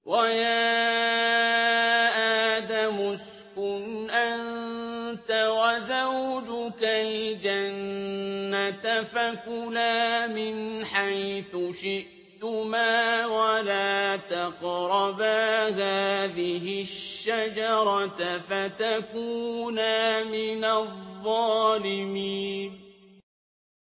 وَيَا آدَمُ اسْكُنْ أَنتَ وَزَوْجُكَ الْجَنَّةَ فَكُلَا مِنْ حَيْثُ شِئْتُمَا وَلَا تَقْرَبَا هَٰذِهِ الشَّجَرَةَ فَتَكُونَا مِنَ الظَّالِمِينَ